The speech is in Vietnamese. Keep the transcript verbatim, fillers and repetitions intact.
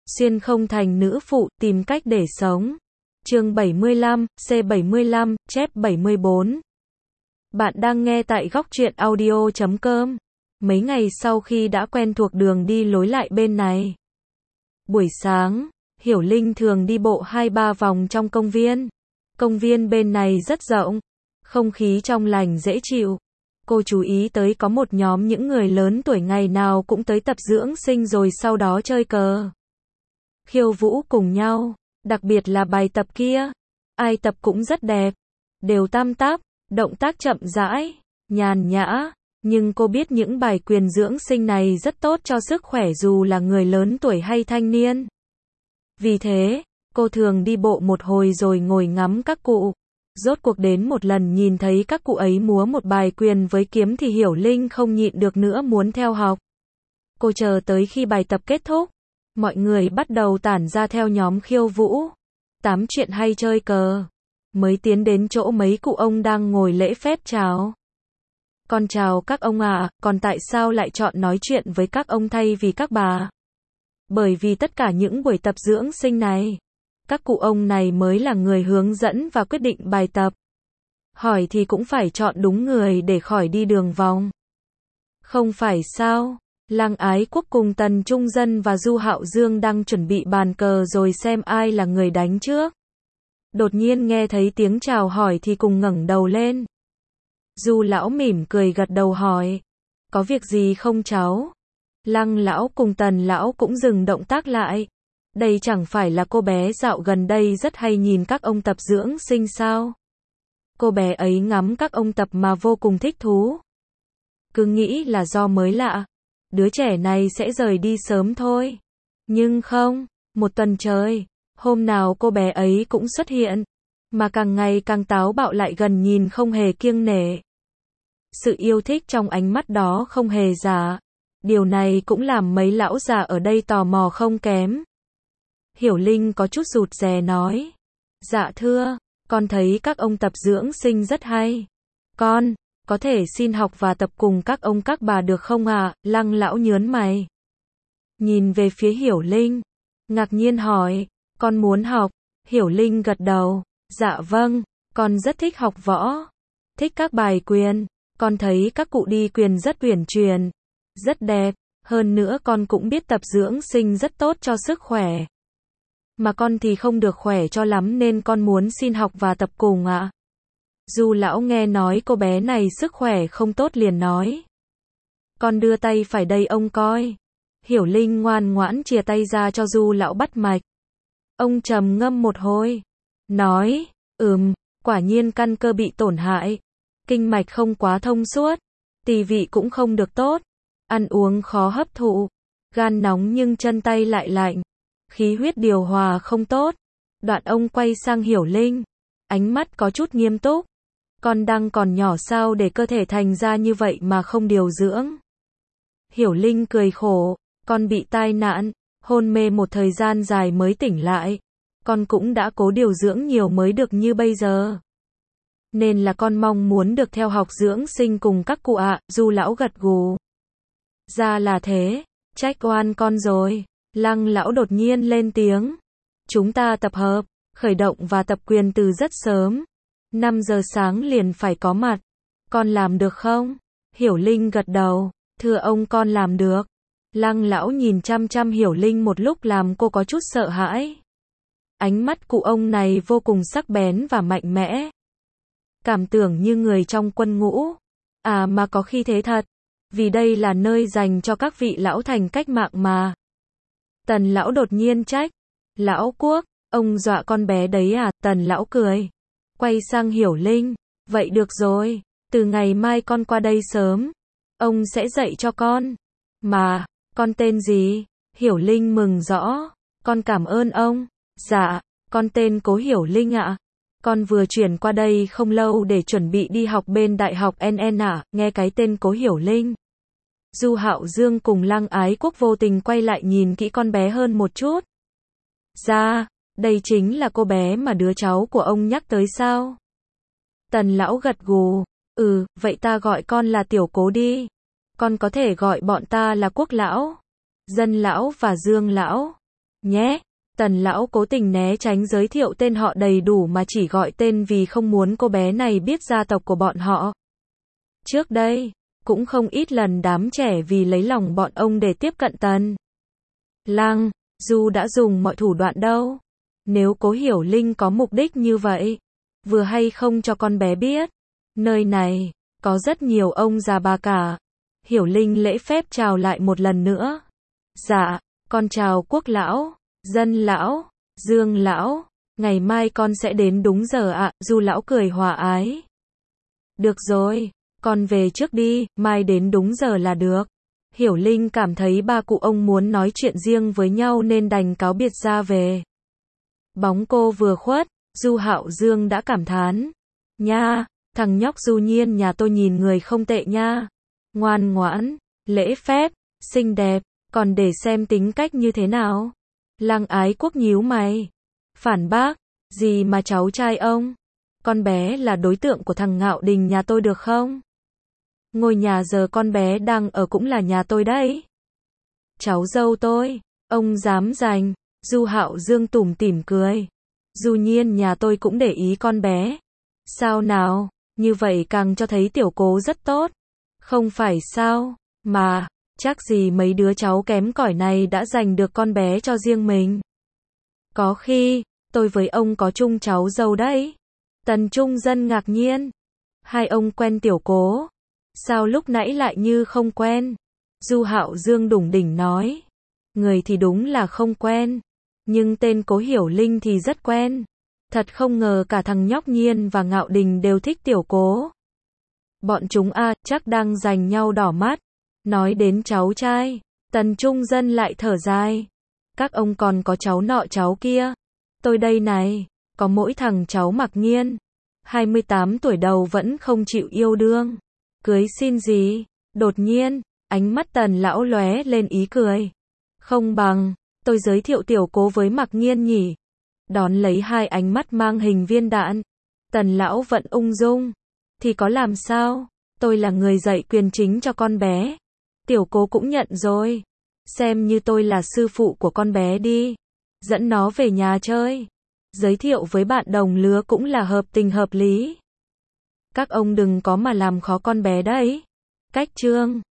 Xuyên không thành nữ phụ, tìm cách để sống. Chương bảy mươi lăm, C bảy mươi lăm, chép bảy mươi bốn. Bạn đang nghe tại góc truyện audio chấm com. Mấy ngày sau khi đã quen thuộc đường đi lối lại bên này. Buổi sáng, Hiểu Linh thường đi bộ hai ba vòng trong công viên. Công viên bên này rất rộng, không khí trong lành dễ chịu. Cô chú ý tới có một nhóm những người lớn tuổi ngày nào cũng tới tập dưỡng sinh rồi sau đó chơi cờ, khiêu vũ cùng nhau, đặc biệt là bài tập kia. Ai tập cũng rất đẹp, đều tam táp, động tác chậm rãi, nhàn nhã. Nhưng cô biết những bài quyền dưỡng sinh này rất tốt cho sức khỏe dù là người lớn tuổi hay thanh niên. Vì thế, cô thường đi bộ một hồi rồi ngồi ngắm các cụ. Rốt cuộc đến một lần nhìn thấy các cụ ấy múa một bài quyền với kiếm thì Hiểu Linh không nhịn được nữa muốn theo học. Cô chờ tới khi bài tập kết thúc, mọi người bắt đầu tản ra theo nhóm khiêu vũ, tám chuyện hay chơi cờ, mới tiến đến chỗ mấy cụ ông đang ngồi lễ phép chào. Con chào các ông ạ, à, còn tại sao lại chọn nói chuyện với các ông thay vì các bà? Bởi vì tất cả những buổi tập dưỡng sinh này, các cụ ông này mới là người hướng dẫn và quyết định bài tập. Hỏi thì cũng phải chọn đúng người để khỏi đi đường vòng. Không phải sao? Lăng Ái Quốc cùng Tần Trung Dân và Du Hạo Dương đang chuẩn bị bàn cờ rồi xem ai là người đánh trước. Đột nhiên nghe thấy tiếng chào hỏi thì cùng ngẩng đầu lên. Du lão mỉm cười gật đầu hỏi, có việc gì không cháu? Lăng lão cùng Tần lão cũng dừng động tác lại. Đây chẳng phải là cô bé dạo gần đây rất hay nhìn các ông tập dưỡng sinh sao? Cô bé ấy ngắm các ông tập mà vô cùng thích thú. Cứ nghĩ là do mới lạ, đứa trẻ này sẽ rời đi sớm thôi. Nhưng không, một tuần trời, hôm nào cô bé ấy cũng xuất hiện, mà càng ngày càng táo bạo lại gần nhìn không hề kiêng nể. Sự yêu thích trong ánh mắt đó không hề giả. Điều này cũng làm mấy lão già ở đây tò mò không kém. Hiểu Linh có chút rụt rè nói, dạ thưa, con thấy các ông tập dưỡng sinh rất hay. Con có thể xin học và tập cùng các ông các bà được không ạ? À? Lăng lão nhớn mày, nhìn về phía Hiểu Linh, ngạc nhiên hỏi, con muốn học? Hiểu Linh gật đầu, dạ vâng, con rất thích học võ, thích các bài quyền, con thấy các cụ đi quyền rất uyển chuyển, rất đẹp, hơn nữa con cũng biết tập dưỡng sinh rất tốt cho sức khỏe. Mà con thì không được khỏe cho lắm nên con muốn xin học và tập cùng ạ. À? Du lão nghe nói cô bé này sức khỏe không tốt liền nói, con đưa tay phải đây ông coi. Hiểu Linh ngoan ngoãn chìa tay ra cho Du lão bắt mạch. Ông trầm ngâm một hồi, nói, ừm, quả nhiên căn cơ bị tổn hại, kinh mạch không quá thông suốt, tỳ vị cũng không được tốt, ăn uống khó hấp thụ, gan nóng nhưng chân tay lại lạnh, khí huyết điều hòa không tốt. Đoạn ông quay sang Hiểu Linh, ánh mắt có chút nghiêm túc, con đang còn nhỏ sao để cơ thể thành ra như vậy mà không điều dưỡng? Hiểu Linh cười khổ, con bị tai nạn, hôn mê một thời gian dài mới tỉnh lại, con cũng đã cố điều dưỡng nhiều mới được như bây giờ. Nên là con mong muốn được theo học dưỡng sinh cùng các cụ ạ. À. Du lão gật gù, ra là thế, trách oan con rồi. Lăng lão đột nhiên lên tiếng, chúng ta tập hợp, khởi động và tập quyền từ rất sớm, năm giờ sáng liền phải có mặt, con làm được không? Hiểu Linh gật đầu, thưa ông con làm được. Lăng lão nhìn chăm chăm Hiểu Linh một lúc làm cô có chút sợ hãi. Ánh mắt cụ ông này vô cùng sắc bén và mạnh mẽ, cảm tưởng như người trong quân ngũ. À mà có khi thế thật, vì đây là nơi dành cho các vị lão thành cách mạng mà. Tần lão đột nhiên trách, lão Quốc, ông dọa con bé đấy à? Tần lão cười, quay sang Hiểu Linh, vậy được rồi, từ ngày mai con qua đây sớm, ông sẽ dạy cho con. Mà, con tên gì? Hiểu Linh mừng rõ, con cảm ơn ông. Dạ, con tên Cố Hiểu Linh ạ. Con vừa chuyển qua đây không lâu để chuẩn bị đi học bên Đại học en en ạ. Nghe cái tên Cố Hiểu Linh, Du Hạo Dương cùng Lăng Ái Quốc vô tình quay lại nhìn kỹ con bé hơn một chút. Dạ, đây chính là cô bé mà đứa cháu của ông nhắc tới sao? Tần lão gật gù, ừ, vậy ta gọi con là Tiểu Cố đi. Con có thể gọi bọn ta là Quốc lão, Dân lão và Dương lão. nhé. Tần lão cố tình né tránh giới thiệu tên họ đầy đủ mà chỉ gọi tên vì không muốn cô bé này biết gia tộc của bọn họ. Trước đây, cũng không ít lần đám trẻ vì lấy lòng bọn ông để tiếp cận Tần Lăng, Du đã dùng mọi thủ đoạn đâu. Nếu Cố Hiểu Linh có mục đích như vậy, vừa hay không cho con bé biết. Nơi này, có rất nhiều ông già bà cả. Hiểu Linh lễ phép chào lại một lần nữa. Dạ, con chào Quốc lão, Dân lão, Dương lão, ngày mai con sẽ đến đúng giờ ạ. Du lão cười hòa ái. Được rồi, con về trước đi, mai đến đúng giờ là được. Hiểu Linh cảm thấy ba cụ ông muốn nói chuyện riêng với nhau nên đành cáo biệt ra về. Bóng cô vừa khuất, Du Hạo Dương đã cảm thán. Nha, thằng nhóc Du Nhiên nhà tôi nhìn người không tệ nha. Ngoan ngoãn, lễ phép, xinh đẹp, còn để xem tính cách như thế nào. Lăng Ái Quốc nhíu mày. Phản bác, gì mà cháu trai ông? Con bé là đối tượng của thằng Ngạo Đình nhà tôi được không? Ngôi nhà giờ con bé đang ở cũng là nhà tôi đấy. Cháu dâu tôi, ông dám giành. Du Hạo Dương tủm tỉm cười. Du Nhiên nhà tôi cũng để ý con bé. Sao nào, như vậy càng cho thấy tiểu Cố rất tốt. Không phải sao, mà, chắc gì mấy đứa cháu kém cỏi này đã giành được con bé cho riêng mình. Có khi, tôi với ông có chung cháu dâu đấy. Tần Trung Dân ngạc nhiên. Hai ông quen tiểu Cố. Sao lúc nãy lại như không quen? Du Hạo Dương đủng đỉnh nói. Người thì đúng là không quen. Nhưng tên Cố Hiểu Linh thì rất quen. Thật không ngờ cả thằng nhóc Nhiên và Ngạo Đình đều thích tiểu Cố. Bọn chúng a, à, chắc đang giành nhau đỏ mắt. Nói đến cháu trai, Tần Trung Dân lại thở dài. Các ông còn có cháu nọ cháu kia. Tôi đây này, có mỗi thằng cháu Mặc Nhiên. hai mươi tám tuổi đầu vẫn không chịu yêu đương. Cưới xin gì? Đột nhiên, ánh mắt Tần lão lóe lên ý cười. Không bằng, tôi giới thiệu tiểu Cố với Mặc Nhiên nhỉ. Đón lấy hai ánh mắt mang hình viên đạn. Tần lão vẫn ung dung. Thì có làm sao? Tôi là người dạy quyền chính cho con bé. Tiểu Cố cũng nhận rồi. Xem như tôi là sư phụ của con bé đi. Dẫn nó về nhà chơi. Giới thiệu với bạn đồng lứa cũng là hợp tình hợp lý. Các ông đừng có mà làm khó con bé đấy. Cách chương